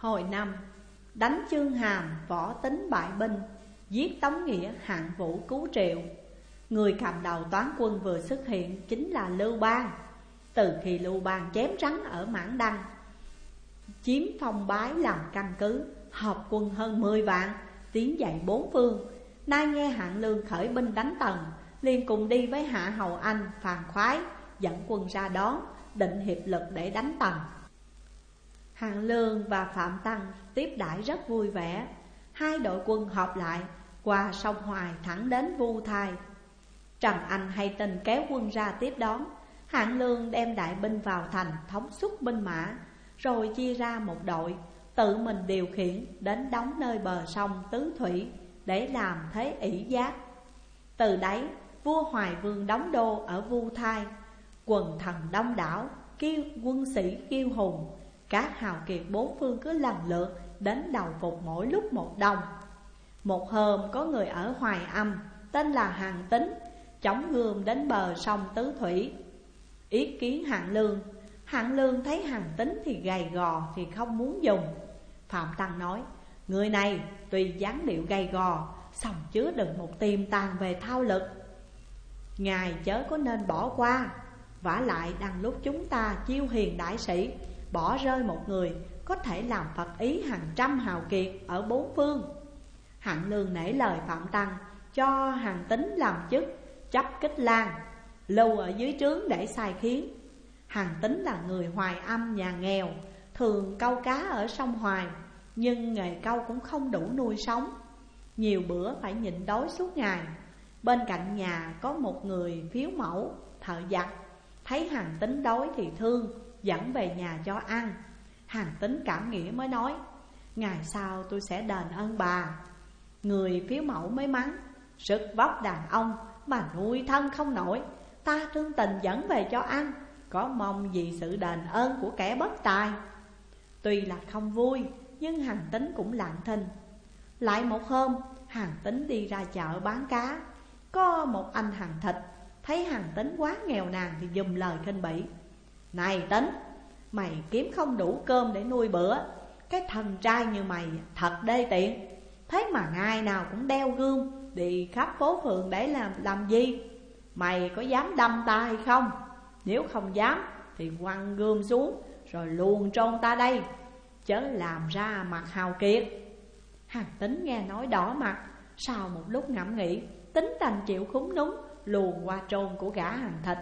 Hồi năm, đánh Chương Hàm, Võ Tính bại binh, giết Tống Nghĩa, Hạng Vũ cứu Triệu. Người cầm đầu toán quân vừa xuất hiện chính là Lưu Bang. Từ khi Lưu Bang chém rắn ở Mãn Đăng, chiếm Phong Bái làm căn cứ, hợp quân hơn 10 vạn, tiến dậy bốn phương. Nay nghe Hạng Lương khởi binh đánh Tần, liền cùng đi với Hạ Hầu Anh, Phàn Khoái dẫn quân ra đón, định hiệp lực để đánh Tần. Hạng Lương và Phạm Tăng tiếp đãi rất vui vẻ. Hai đội quân họp lại, qua sông Hoài thẳng đến Vu Thai. Trần Anh hay tin kéo quân ra tiếp đón. Hạng Lương đem đại binh vào thành, thống suất binh mã, rồi chia ra một đội, tự mình điều khiển đến đóng nơi bờ sông Tứ Thủy để làm thế ỷ giác. Từ đấy, vua Hoài Vương đóng đô ở Vu Thai. Quần thần đông đảo, quân sĩ kiêu hùng, các hào kiệt bốn phương cứ lần lượt đến đầu phục mỗi lúc một đông. Một hôm có người ở Hoài Âm tên là Hàn Tín chống gươm đến bờ sông Tứ Thủy, ý kiến Hạng Lương. Hạng Lương thấy Hàn Tín thì gầy gò thì không muốn dùng. Phạm Tăng nói: người này tuy dáng điệu gầy gò, song chứa đựng một tiềm tàng về thao lực, ngài chớ có nên bỏ qua. Vả lại đang lúc chúng ta chiêu hiền đại sĩ, bỏ rơi một người có thể làm phật ý hàng trăm hào kiệt ở bốn phương. Hạng Lương nể lời Phạm Tăng, cho Hàn Tín làm chức chấp Kích Lang, lưu ở dưới trướng để sai khiến. Hàn Tín là người Hoài Âm nhà nghèo, thường câu cá ở sông Hoài, nhưng nghề câu cũng không đủ nuôi sống, nhiều bữa phải nhịn đói suốt ngày. Bên cạnh nhà có một người phiếu mẫu, thợ giặt, thấy Hàn Tín đói thì thương, dẫn về nhà cho ăn. Hàn Tín cảm nghĩa mới nói: ngày sau tôi sẽ đền ơn bà. Người phiếu mẫu mới mắng: sức vóc đàn ông mà nuôi thân không nổi, ta thương tình dẫn về cho ăn, có mong gì sự đền ơn của kẻ bất tài. Tuy là không vui, nhưng Hàn Tín cũng lặng thinh. Lại một hôm, Hàn Tín đi ra chợ bán cá. Có một anh hàng thịt thấy Hàn Tín quá nghèo nàn thì dùng lời khinh bỉ: này Tín, mày kiếm không đủ cơm để nuôi bữa, cái thần trai như mày thật đê tiện. Thế mà ngày nào cũng đeo gươm đi khắp phố phường để làm gì? Mày có dám đâm ta hay không? Nếu không dám thì quăng gươm xuống rồi luồn trôn ta đây, chớ làm ra mặt hào kiệt. Hàn Tín nghe nói đỏ mặt, sau một lúc ngẫm nghĩ, tính đành chịu khúm núm luồn qua trôn của gã hàng thịt.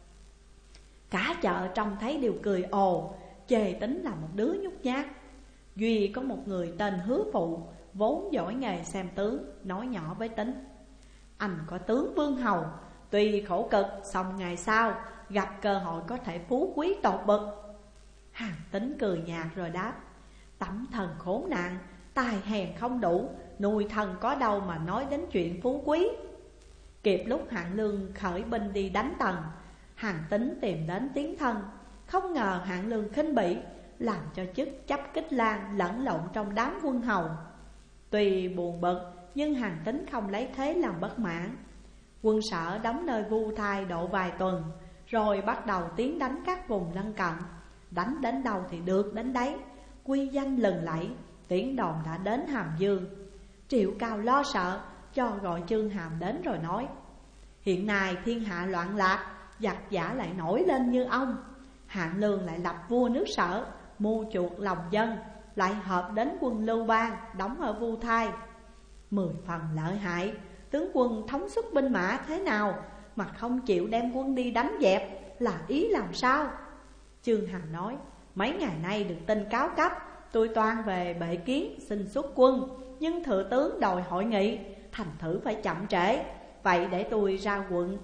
Cả chợ trông thấy đều cười ồ, chê Tín là một đứa nhút nhát. Duy có một người tên Hứa Phụ, vốn giỏi nghề xem tướng, nói nhỏ với Tín: anh có tướng vương hầu, tuy khổ cực, xong ngày sau gặp cơ hội có thể phú quý tột bậc. Hàn Tín cười nhạt rồi đáp: tấm thần khốn nạn, tài hèn không đủ, nuôi thần có đâu mà nói đến chuyện phú quý. Kịp lúc Hạng Lương khởi binh đi đánh Tần, Hàn Tín tìm đến tiến thân. Không ngờ Hạng Lương khinh bỉ, làm cho chức chấp Kích Lang lẫn lộn trong đám quân hầu. Tuy buồn bực, nhưng Hàn Tín không lấy thế làm bất mãn. Quân Sở đóng nơi Vu Thai độ vài tuần, rồi bắt đầu tiến đánh các vùng lân cận. Đánh đến đâu thì được đến đấy, quy danh lừng lẫy, tiếng đồn đã đến Hàm Dương. Triệu Cao lo sợ, cho gọi Chương Hàm đến rồi nói: hiện nay thiên hạ loạn lạc, giặc giả lại nổi lên như ông. Hạng Lương lại lập vua nước Sở, mua chuộc lòng dân, lại hợp đến quân Lưu Bang đóng ở Vu Thai. 10 phần lợi hại, tướng quân thống suất binh mã thế nào mà không chịu đem quân đi đánh dẹp, là ý làm sao? Chương Hàm nói: mấy ngày nay được tin cáo cấp, tôi toan về bệ kiến xin xuất quân, nhưng thừa tướng đòi hội nghị, thành thử phải chậm trễ. Vậy để tôi ra quận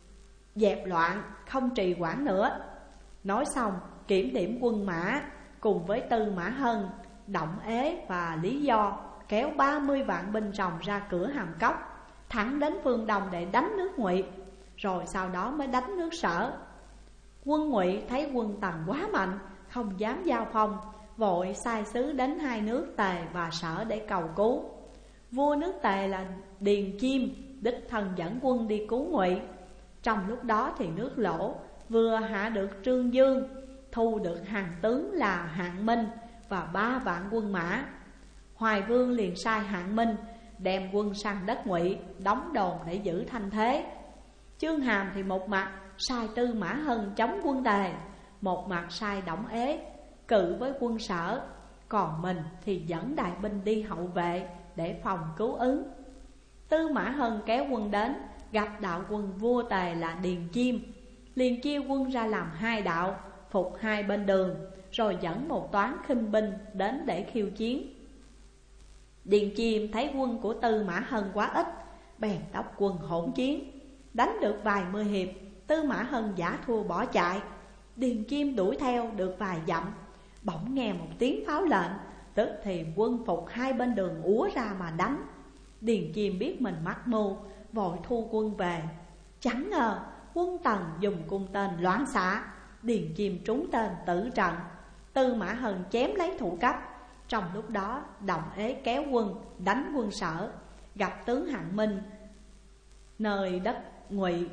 dẹp loạn, không trì hoãn nữa. Nói xong kiểm điểm quân mã, cùng với Tư Mã Hân, Động Ế và Lý Do kéo 30 vạn binh ròng ra cửa Hàm Cốc, thẳng đến phương Đông để đánh nước Ngụy, rồi sau đó mới đánh nước Sở. Quân Ngụy thấy quân Tần quá mạnh, không dám giao phong, vội sai sứ đến hai nước Tề và Sở để cầu cứu. Vua nước Tề là Điền Chiêm đích thân dẫn quân đi cứu Ngụy. Trong lúc đó thì nước Lỗ vừa hạ được Trương Dương, thu được hàng tướng là Hạng Minh, và 3 vạn quân mã. Hoài Vương liền sai Hạng Minh đem quân sang đất Ngụy, đóng đồn để giữ thanh thế. Chương Hàm thì một mặt sai Tư Mã Hân chống quân Tề, một mặt sai Đổng Ế cự với quân Sở, còn mình thì dẫn đại binh đi hậu vệ để phòng cứu ứng. Tư Mã Hân kéo quân đến, gặp đạo quân vua Tề là Điền Chiêm, liền chia quân ra làm 2 đạo, phục 2 bên đường, rồi dẫn một toán khinh binh đến để khiêu chiến. Điền Chiêm thấy quân của Tư Mã Hân quá ít, bèn đốc quân hỗn chiến. Đánh được vài mươi hiệp, Tư Mã Hân giả thua bỏ chạy. Điền Chiêm đuổi theo được vài dặm, bỗng nghe một tiếng pháo lệnh, tức thì quân phục 2 bên đường úa ra mà đánh. Điền Chiêm biết mình mắc mưu, vội thu quân về. Chẳng ngờ quân Tần dùng cung tên loạn xạ, Điền Chiêm trúng tên tử trận. Tư Mã Hân chém lấy thủ cấp. Trong lúc đó Đổng Ế kéo quân đánh quân Sở, gặp tướng Hạng Minh nơi đất Ngụy.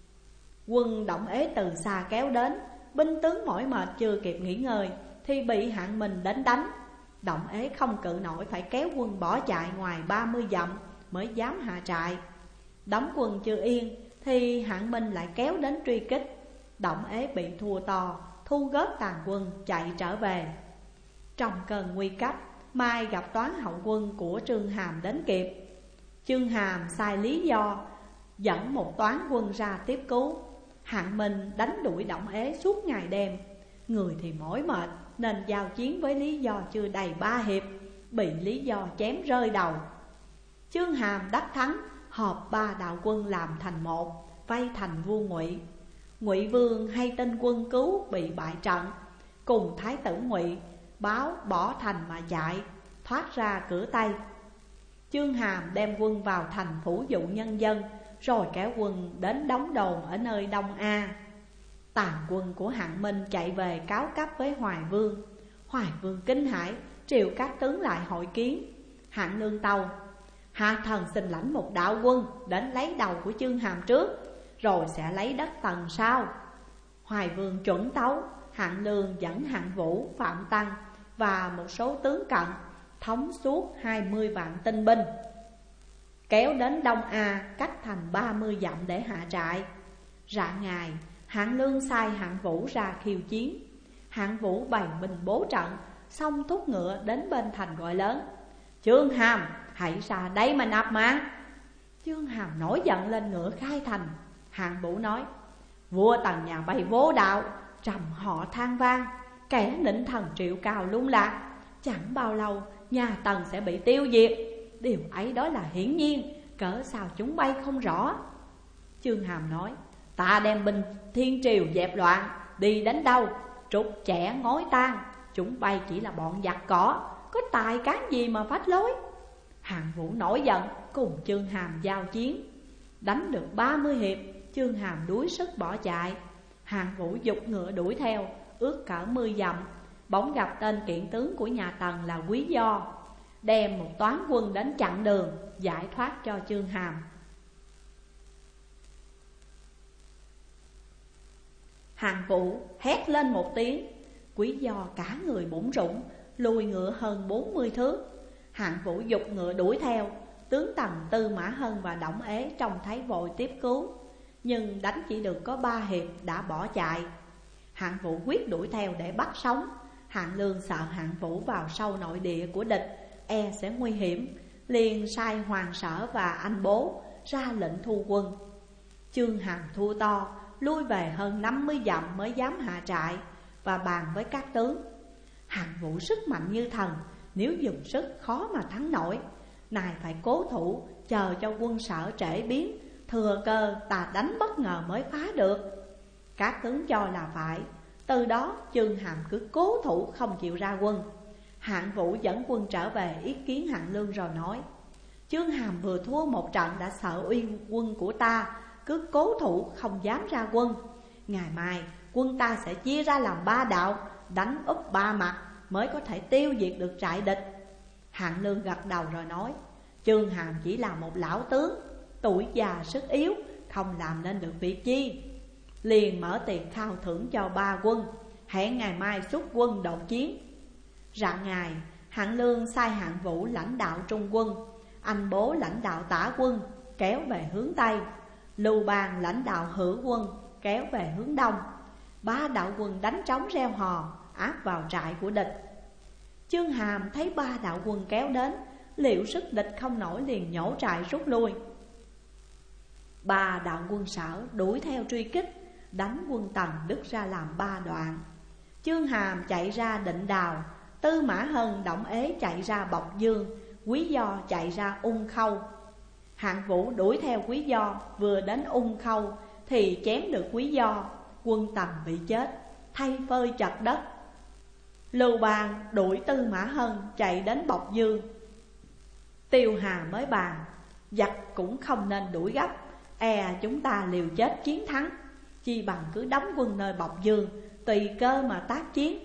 Quân Đổng Ế từ xa kéo đến, binh tướng mỏi mệt chưa kịp nghỉ ngơi thì bị Hạng Minh đến đánh. Đổng Ế không cự nổi, phải kéo quân bỏ chạy ngoài 30 dặm mới dám hạ trại. Đóng quân chưa yên thì Hạng Minh lại kéo đến truy kích. Đổng Ế bị thua to, thu góp tàn quân chạy trở về. Trong cơn nguy cấp, mai gặp toán hậu quân của Chương Hàm đến kịp. Chương Hàm sai Lý Do dẫn một toán quân ra tiếp cứu. Hạng Minh đánh đuổi Đổng Ế suốt ngày đêm, người thì mỏi mệt nên giao chiến với Lý Do chưa đầy 3 hiệp, bị Lý Do chém rơi đầu. Chương Hàm đắc thắng, họp 3 đạo quân làm thành một, vây thành vua Ngụy. Ngụy Vương hay tin quân cứu bị bại trận, cùng Thái tử Ngụy báo bỏ thành mà chạy, thoát ra cửa Tây. Chương Hàm đem quân vào thành phủ dụ nhân dân, rồi kéo quân đến đóng đồn ở nơi Đông A. Tàn quân của Hạng Minh chạy về cáo cấp với Hoài Vương. Hoài Vương kinh hãi, triệu các tướng lại hội kiến. Hạng Lương tâu: hạ thần xin lãnh một đạo quân đến lấy đầu của Chương Hàm trước, rồi sẽ lấy đất Tần sau. Hoài Vương chuẩn tấu. Hạng Lương dẫn Hạng Vũ, Phạm Tăng và một số tướng cận thống suốt 20 vạn tinh binh, kéo đến Đông A, cách thành 30 dặm để hạ trại. Rạng ngày, Hạng Lương sai Hạng Vũ ra khiêu chiến. Hạng Vũ bày binh bố trận, xong thúc ngựa đến bên thành gọi lớn: Chương Hàm, hãy ra đây mà nạp mạng. Chương Hàm nổi giận lên ngựa khai thành. Hạng Vũ nói: vua Tần nhà bay vô đạo, trầm họ than vang, kẻ nịnh thần Triệu Cao lung lạc, chẳng bao lâu nhà Tần sẽ bị tiêu diệt. Điều ấy đó là hiển nhiên, cỡ sao chúng bay không rõ. Chương Hàm nói: ta đem binh Thiên Triều dẹp loạn, đi đến đâu trục trẻ ngói tan, chúng bay chỉ là bọn giặc cỏ, có tài cán gì mà phách lối. Hạng Vũ nổi giận, cùng Chương Hàm giao chiến. Đánh được 30 hiệp, Chương Hàm đuối sức bỏ chạy. Hạng Vũ giục ngựa đuổi theo, ước cỡ 10 dặm, bỗng gặp tên kiện tướng của nhà Tần là Quý Do, đem một toán quân đến chặn đường, giải thoát cho Chương Hàm. Hạng Vũ hét lên một tiếng, Quý Do cả người bủn rủn, lùi ngựa hơn 40 thước. Hạng Vũ giục ngựa đuổi theo. Tướng Tần Tư Mã Hân và Đổng Ế trông thấy vội tiếp cứu, nhưng đánh chỉ được có 3 hiệp đã bỏ chạy. Hạng Vũ quyết đuổi theo để bắt sống. Hạng Lương sợ Hạng Vũ vào sâu nội địa của địch e sẽ nguy hiểm, liền sai Hoàng Sở và anh Bố ra lệnh thu quân. Chương Hàm thua to, lui về hơn 50 dặm mới dám hạ trại, và bàn với các tướng: Hạng Vũ sức mạnh như thần, nếu dùng sức khó mà thắng nổi. Này phải cố thủ, chờ cho quân Sở trễ biến, thừa cơ ta đánh bất ngờ mới phá được. Các tướng cho là phải. Từ đó Chương Hàm cứ cố thủ không chịu ra quân. Hạng Vũ dẫn quân trở về ý kiến Hạng Lương rồi nói: Chương Hàm vừa thua một trận đã sợ uy quân của ta, cứ cố thủ không dám ra quân. Ngày mai quân ta sẽ chia ra làm 3 đạo, đánh úp 3 mặt mới có thể tiêu diệt được trại địch. Hạng Lương gật đầu rồi nói: Chương Hàm chỉ là một lão tướng, tuổi già sức yếu, không làm nên được việc chi. Liền mở tiệc khao thưởng cho 3 quân, hẹn ngày mai xuất quân đột chiến. Rạng ngày, Hạng Lương sai Hạng Vũ lãnh đạo trung quân, Anh Bố lãnh đạo tả quân kéo về hướng Tây, Lưu Bang lãnh đạo hữu quân kéo về hướng Đông. Ba đạo quân đánh trống reo hò áp vào trại của địch. Chương Hàm thấy ba đạo quân kéo đến, liệu sức địch không nổi liền nhổ trại rút lui. Ba đạo quân Sở đuổi theo truy kích, đánh quân Tần đứt ra làm ba đoạn. Chương Hàm chạy ra Định Đào, Tư Mã Hân Động Ế chạy ra Bộc Dương, Quý Do chạy ra Ung Khâu. Hạng Vũ đuổi theo Quý Do, vừa đến Ung Khâu thì chém được Quý Do, quân Tần bị chết, thay phơi chật đất. Lưu Bang đuổi Tư Mã Hân chạy đến Bộc Dương. Tiêu Hà mới bàn, giặc cũng không nên đuổi gấp, chúng ta liều chết chiến thắng, chi bằng cứ đóng quân nơi Bộc Dương, tùy cơ mà tác chiến.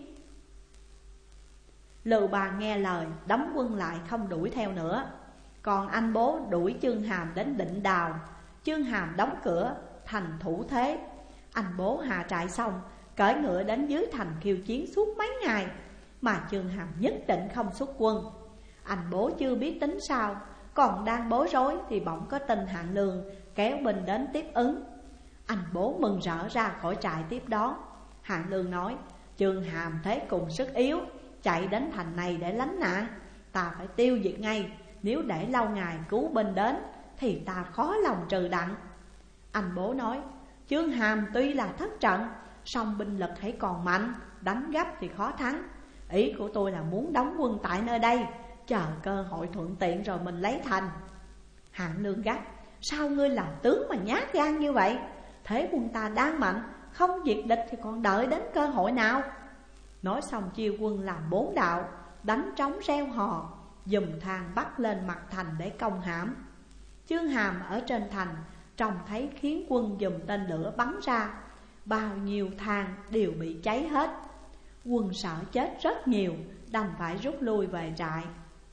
Lưu Bang nghe lời, đóng quân lại không đuổi theo nữa. Còn Anh Bố đuổi Chương Hàm đến Định Đào. Chương Hàm đóng cửa, thành thủ thế. Anh Bố hạ trại xong, cởi ngựa đến dưới thành khiêu chiến suốt mấy ngày, mà Chương Hàm nhất định không xuất quân. Anh Bố chưa biết tính sao, còn đang bối rối thì bỗng có tin Hạng Lương kéo binh đến tiếp ứng. Anh Bố mừng rỡ ra khỏi trại tiếp đó. Hạng Lương nói, Chương Hàm thế cùng sức yếu, chạy đến thành này để lánh nạn, ta phải tiêu diệt ngay. Nếu để lâu ngày cứu binh đến thì ta khó lòng trừ đặng. Anh Bố nói, Chương Hàm tuy là thất trận, song binh lực hãy còn mạnh, đánh gấp thì khó thắng. Ý của tôi là muốn đóng quân tại nơi đây, chờ cơ hội thuận tiện rồi mình lấy thành. Hạng Lương gắt, sao ngươi làm tướng mà nhát gan như vậy? Thế quân ta đang mạnh, không diệt địch thì còn đợi đến cơ hội nào? Nói xong chiêu quân làm bốn đạo, đánh trống reo hò, dùm thang bắt lên mặt thành để công hãm. Chương Hàm ở trên thành trông thấy khiến quân dùm tên lửa bắn ra, bao nhiêu thang đều bị cháy hết. Quân Sở chết rất nhiều, đành phải rút lui về trại.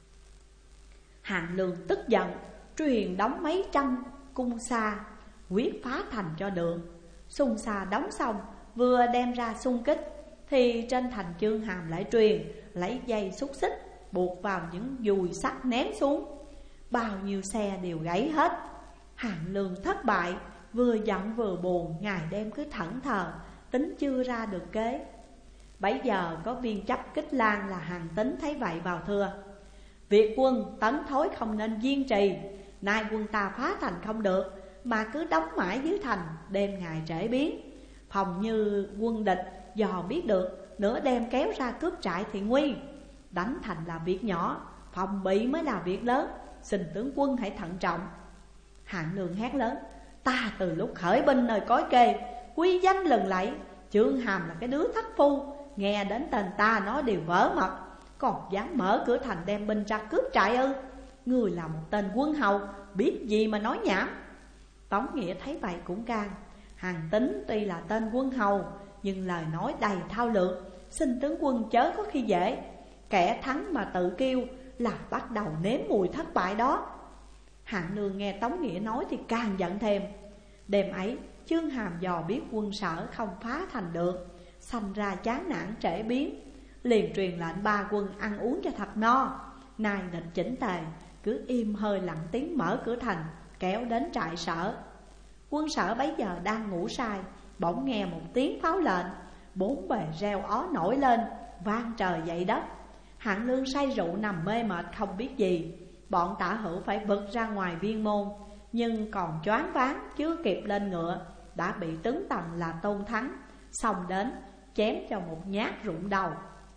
Hạng Lương tức giận, truyền đóng mấy trăm cung xa, quyết phá thành cho được. Xung xa đóng xong, vừa đem ra xung kích thì trên thành Chương Hàm lại truyền, lấy dây xúc xích buộc vào những dùi sắt ném xuống. Bao nhiêu xe đều gãy hết. Hạng Lương thất bại, vừa giận vừa buồn, ngày đêm cứ thẫn thờ, tính chưa ra được kế. Bấy giờ có viên chấp Kích Lan là Hàn Tín thấy vậy vào thưa, việc quân tấn thối không nên kiên trì. Nay quân ta phá thành không được, mà cứ đóng mãi dưới thành, đêm ngày trễ biến. Phòng như quân địch dò biết được, nửa đêm kéo ra cướp trại thì nguy. Đánh thành là việc nhỏ, phòng bị mới là việc lớn, xin tướng quân hãy thận trọng. Hạng Lương hét lớn, ta từ lúc khởi binh nơi cối kê, quy danh lừng lẫy. Chương Hàm là cái đứa thất phu, nghe đến tên ta nói đều vỡ mật, còn dám mở cửa thành đem binh ra cướp trại ư? Người là một tên quân hầu, biết gì mà nói nhảm. Tống Nghĩa thấy vậy cũng can. Hàn Tín tuy là tên quân hầu, nhưng lời nói đầy thao lược, xin tướng quân chớ có khi dễ. Kẻ thắng mà tự kiêu là bắt đầu nếm mùi thất bại đó. Hạng Lương nghe Tống Nghĩa nói thì càng giận thêm. Đêm ấy Chương Hàm dò biết quân Sở không phá thành được, sanh ra chán nản trễ biến, liền truyền lệnh ba quân ăn uống cho thật no. Nay địch chỉnh tề, cứ im hơi lặng tiếng mở cửa thành, kéo đến trại Sở. Quân Sở bấy giờ đang ngủ say, bỗng nghe một tiếng pháo lệnh, bốn bề reo ó nổi lên, vang trời dậy đất. Hạng Lương say rượu nằm mê mệt không biết gì. Bọn Tả Hữu phải vực ra ngoài viên môn, nhưng còn choáng váng chưa kịp lên ngựa, đã bị tướng Tần là Tôn Thắng xông đến chém cho một nhát rụng đầu.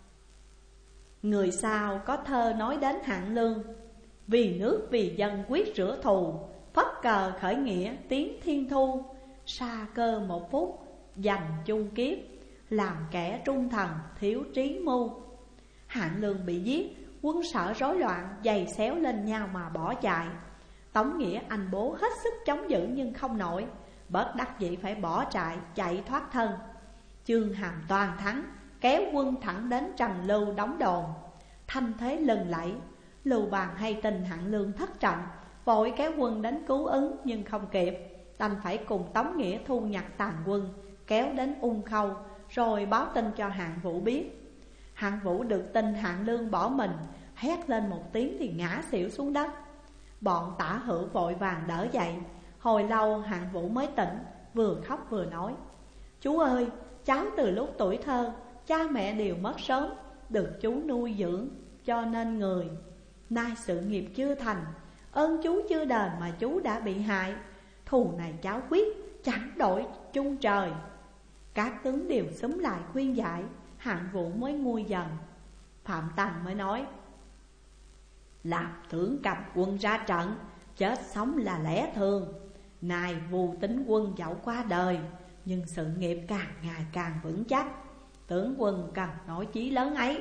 Người sau có thơ nói đến Hạng Lương, vì nước vì dân quyết rửa thù, phất cờ khởi nghĩa tiến thiên thu, sa cơ một phút giành chung kiếp, làm kẻ trung thần thiếu trí mưu. Hạng Lương bị giết, quân Sở rối loạn, giày xéo lên nhau mà bỏ chạy. Tống Nghĩa anh bố hết sức chống giữ nhưng không nổi, bất đắc dĩ phải bỏ trại chạy thoát thân. Chương Hàm toàn thắng, kéo quân thẳng đến Trần Lưu đóng đồn. Thanh thế lừng lẫy. Lưu Bang hay tin Hạng Lương thất trận, vội kéo quân đến cứu ứng nhưng không kịp, đành phải cùng Tống Nghĩa thu nhặt tàn quân, kéo đến Ung Khâu, rồi báo tin cho Hạng Vũ biết. Hạng Vũ được tin Hạng Lương bỏ mình, hét lên một tiếng thì ngã xỉu xuống đất. Bọn Tả Hữu vội vàng đỡ dậy. Hồi lâu Hạng Vũ mới tỉnh, vừa khóc vừa nói: Chú ơi, cháu từ lúc tuổi thơ, cha mẹ đều mất sớm, được chú nuôi dưỡng cho nên người. Nay sự nghiệp chưa thành, ơn chú chưa đền mà chú đã bị hại. Thù này cháu quyết chẳng đổi chung trời. Các tướng đều xúm lại khuyên giải, Hạng Vũ mới nguôi dần. Phạm Tăng mới nói: Làm tướng cầm quân ra trận, chết sống là lẽ thường. Nay Vu Tính Quân dẫu qua đời, nhưng sự nghiệp càng ngày càng vững chắc. Tướng quân cần nổi chí lớn ấy,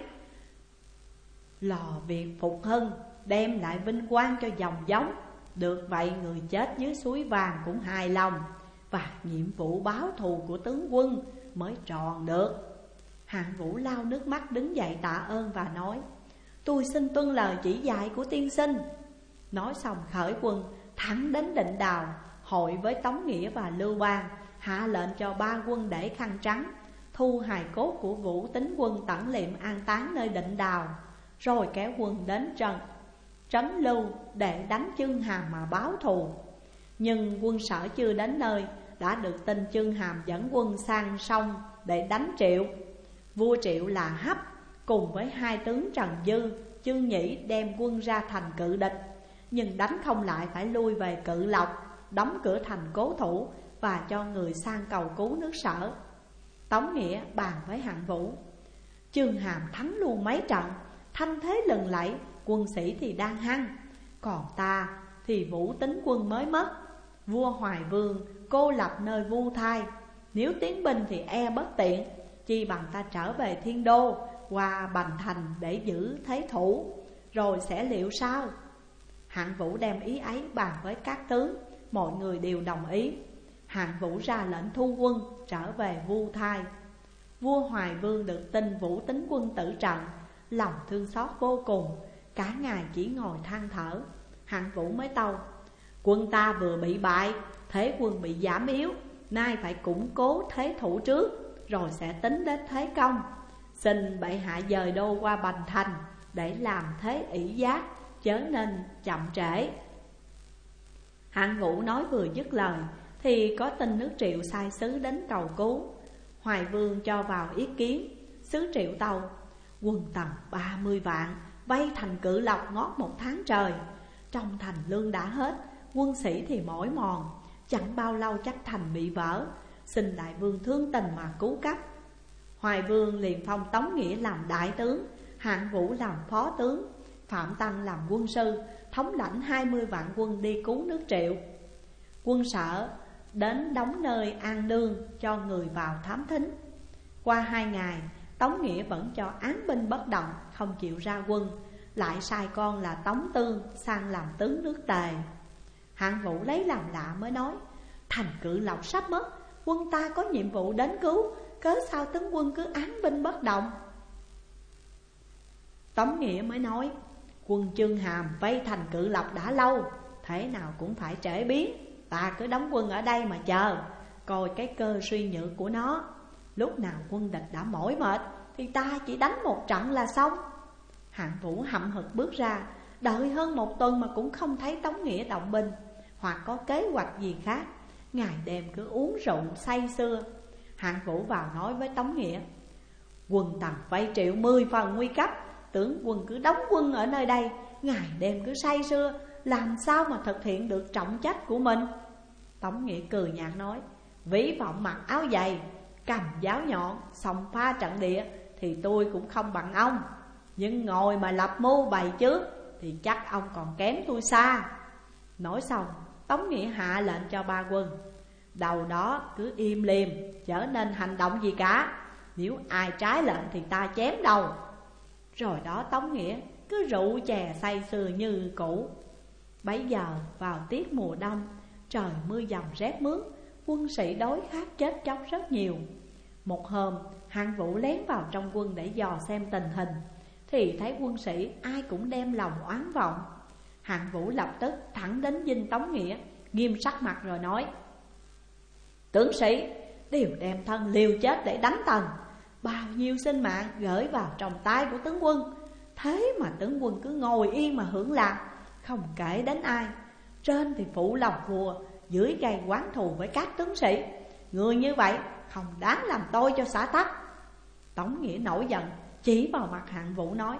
lò việc phục hưng, đem lại vinh quang cho dòng giống. Được vậy người chết dưới suối vàng cũng hài lòng, và nhiệm vụ báo thù của tướng quân mới tròn được. Hạng Vũ lau nước mắt đứng dậy tạ ơn và nói: Tôi xin tuân lời chỉ dạy của tiên sinh. Nói xong khởi quân thẳng đến Định Đào, hội với Tống Nghĩa và Lưu Bang, hạ lệnh cho 3 quân để khăn trắng, thu hài cốt của Vũ Tính Quân tẩn liệm an táng nơi Định Đào, rồi kéo quân đến Trấn Lưu để đánh Chương Hàm mà báo thù. Nhưng quân Sở chưa đến nơi, đã được tin Chương Hàm dẫn quân sang sông để đánh Triệu. Vua Triệu là Hấp cùng với 2 tướng Trần Dư, Chương Nhĩ đem quân ra thành cự địch, nhưng đánh không lại phải lui về Cự Lộc, đóng cửa thành cố thủ và cho người sang cầu cứu nước Sở. Tống Nghĩa bàn với Hạng Vũ: Chương Hàm thắng luôn mấy trận, thanh thế lừng lẫy, quân sĩ thì đang hăng, còn ta thì Vũ Tính Quân mới mất. Vua Hoài Vương cô lập nơi Vu Thai, nếu tiến binh thì e bất tiện, chi bằng ta trở về Thiên Đô qua Bành Thành để giữ thế thủ, rồi sẽ liệu sao? Hạng Vũ đem ý ấy bàn với các tướng, mọi người đều đồng ý. Hạng Vũ ra lệnh thu quân trở về Vu Thai. Vua Hoài Vương được tin Vũ Tính Quân tử trận, lòng thương xót vô cùng, cả ngày chỉ ngồi than thở. Hạng Vũ mới tâu: Quân ta vừa bị bại, thế quân bị giảm yếu, nay phải củng cố thế thủ trước, rồi sẽ tính đến thế công. Xin bệ hạ dời đô qua Bành Thành để làm thế ỷ giác, chớ nên chậm trễ. Hạng Vũ nói vừa dứt lời thì có tin nước Triệu sai sứ đến cầu cứu. Hoài Vương cho vào ý kiến. Sứ Triệu tâu: Quân Tần 30 vạn vây thành Cự Lộc ngót 1 tháng trời. Trong thành lương đã hết, quân sĩ thì mỏi mòn, chẳng bao lâu chắc thành bị vỡ. Xin đại vương thương tình mà cứu cấp. Hoài Vương liền phong Tống Nghĩa làm đại tướng, Hạng Vũ làm phó tướng, Phạm Tăng làm quân sư, thống lãnh 20 vạn quân đi cứu nước Triệu. Quân Sở đến đóng nơi An Lương cho người vào thám thính. Qua 2 ngày, Tống Nghĩa vẫn cho án binh bất động, không chịu ra quân, lại sai con là Tống Tương sang làm tướng nước Tề. Hạng Vũ lấy làm lạ mới nói: Thành Cự Lộc sắp mất, quân ta có nhiệm vụ đến cứu, cớ sao tướng quân cứ án binh bất động? Tống Nghĩa mới nói: Quân Chương Hàm vây thành Cự Lộc đã lâu, thế nào cũng phải trễ biến. Ta cứ đóng quân ở đây mà chờ, coi cái cơ suy nhược của nó. Lúc nào quân địch đã mỏi mệt thì ta chỉ đánh một trận là xong. Hạng Vũ hậm hực bước ra, đợi hơn 1 tuần mà cũng không thấy Tống Nghĩa động binh, hoặc có kế hoạch gì khác. Ngày đêm cứ uống rượu say sưa. Hạng Vũ vào nói với Tống Nghĩa: Quân Tần vây Triệu 10 phần nguy cấp, tướng quân cứ đóng quân ở nơi đây, ngày đêm cứ say sưa, làm sao mà thực hiện được trọng trách của mình? Tống Nghĩa cười nhạt nói: Ví vọng mặc áo dày, cầm giáo nhọn, xông pha trận địa thì tôi cũng không bằng ông, nhưng ngồi mà lập mưu bày trước thì chắc ông còn kém tôi xa. Nói xong, Tống Nghĩa hạ lệnh cho 3 quân: Đầu đó cứ im liềm, chớ nên hành động gì cả, nếu ai trái lệnh thì ta chém đầu. Rồi đó Tống Nghĩa cứ rượu chè say sưa như cũ. Bấy giờ vào tiết mùa đông, trời mưa dầm rét mướt, quân sĩ đói khát chết chóc rất nhiều. Một hôm, Hạng Vũ lén vào trong quân để dò xem tình hình, thì thấy quân sĩ ai cũng đem lòng oán vọng. Hạng Vũ lập tức thẳng đến dinh Tống Nghĩa, nghiêm sắc mặt rồi nói: Tướng sĩ đều đem thân liều chết để đánh Tần, bao nhiêu sinh mạng gửi vào trong tay của tướng quân. Thế mà tướng quân cứ ngồi yên mà hưởng lạc, không kể đến ai. Trên thì phụ lòng vua, dưới gây oán thù với các tướng sĩ. Người như vậy không đáng làm tôi cho xã tắc. Tống Nghĩa nổi giận, chỉ vào mặt Hạng Vũ nói: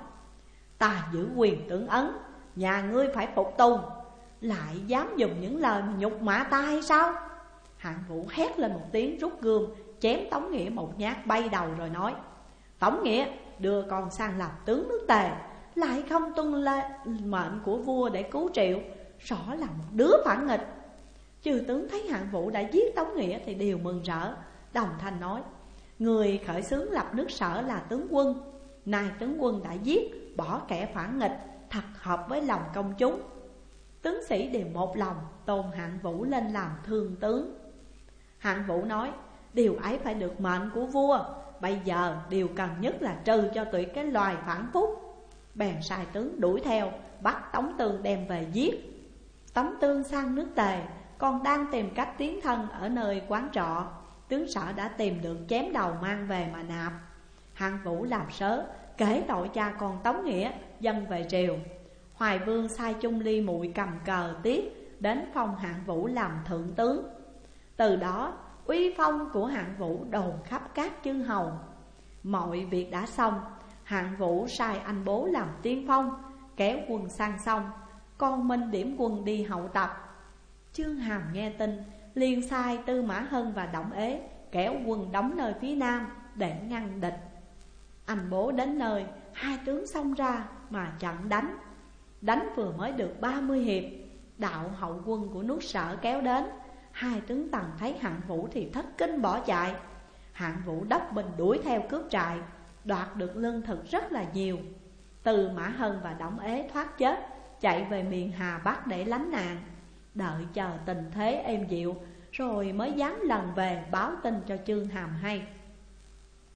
ta giữ quyền tướng ấn, nhà ngươi phải phục tùng, lại dám dùng những lời mà nhục mạ ta hay sao? Hạng Vũ hét lên một tiếng, rút gươm chém Tống Nghĩa một nhát bay đầu rồi nói: Tống Nghĩa đưa con sang làm tướng nước Tề, lại không tuân mệnh của vua để cứu Triệu, rõ là một đứa phản nghịch. Chư tướng thấy Hạng Vũ đã giết Tống Nghĩa thì đều mừng rỡ, đồng thanh nói: người khởi xướng lập nước Sở là tướng quân, nay tướng quân đã giết bỏ kẻ phản nghịch, thật hợp với lòng công chúng. Tướng sĩ đều một lòng tôn Hạng Vũ lên làm thương tướng. Hạng Vũ nói: điều ấy phải được mệnh của vua, bây giờ điều cần nhất là trừ cho tuyệt cái loài phản phúc. Bèn sai tướng đuổi theo, bắt Tống Tương đem về giết. Tống Tương sang nước Tề, còn đang tìm cách tiến thân ở nơi quán trọ. Tướng Sở đã tìm được chém đầu mang về mà nạp. Hạng Vũ làm sớ, kể tội cha con Tống Nghĩa, dâng về triều. Hoài Vương sai Chung Ly Muội cầm cờ tiết đến phong Hạng Vũ làm thượng tướng. Từ đó uy phong của Hạng Vũ đồn khắp các chư hầu. Mọi việc đã xong, Hạng Vũ sai anh bố làm tiên phong, kéo quân sang sông, còn mình điểm quân đi hậu tập. Chương Hàm nghe tin, liền sai Tư Mã Hân và Đổng Ế kéo quân đóng nơi phía nam để ngăn địch. Anh bố đến nơi, hai tướng xông ra mà chặn đánh. Đánh vừa mới được 30 hiệp, đạo hậu quân của nước Sở kéo đến. Hai tướng Tần thấy Hạng Vũ thì thất kinh bỏ chạy. Hạng Vũ đốc binh đuổi theo cướp trại, đoạt được lương thực rất là nhiều. Tư Mã Hân và Đổng Ế thoát chết, chạy về miền Hà Bắc để lánh nạn. Đợi chờ tình thế êm dịu rồi mới dám lần về báo tin cho Chương Hàm hay.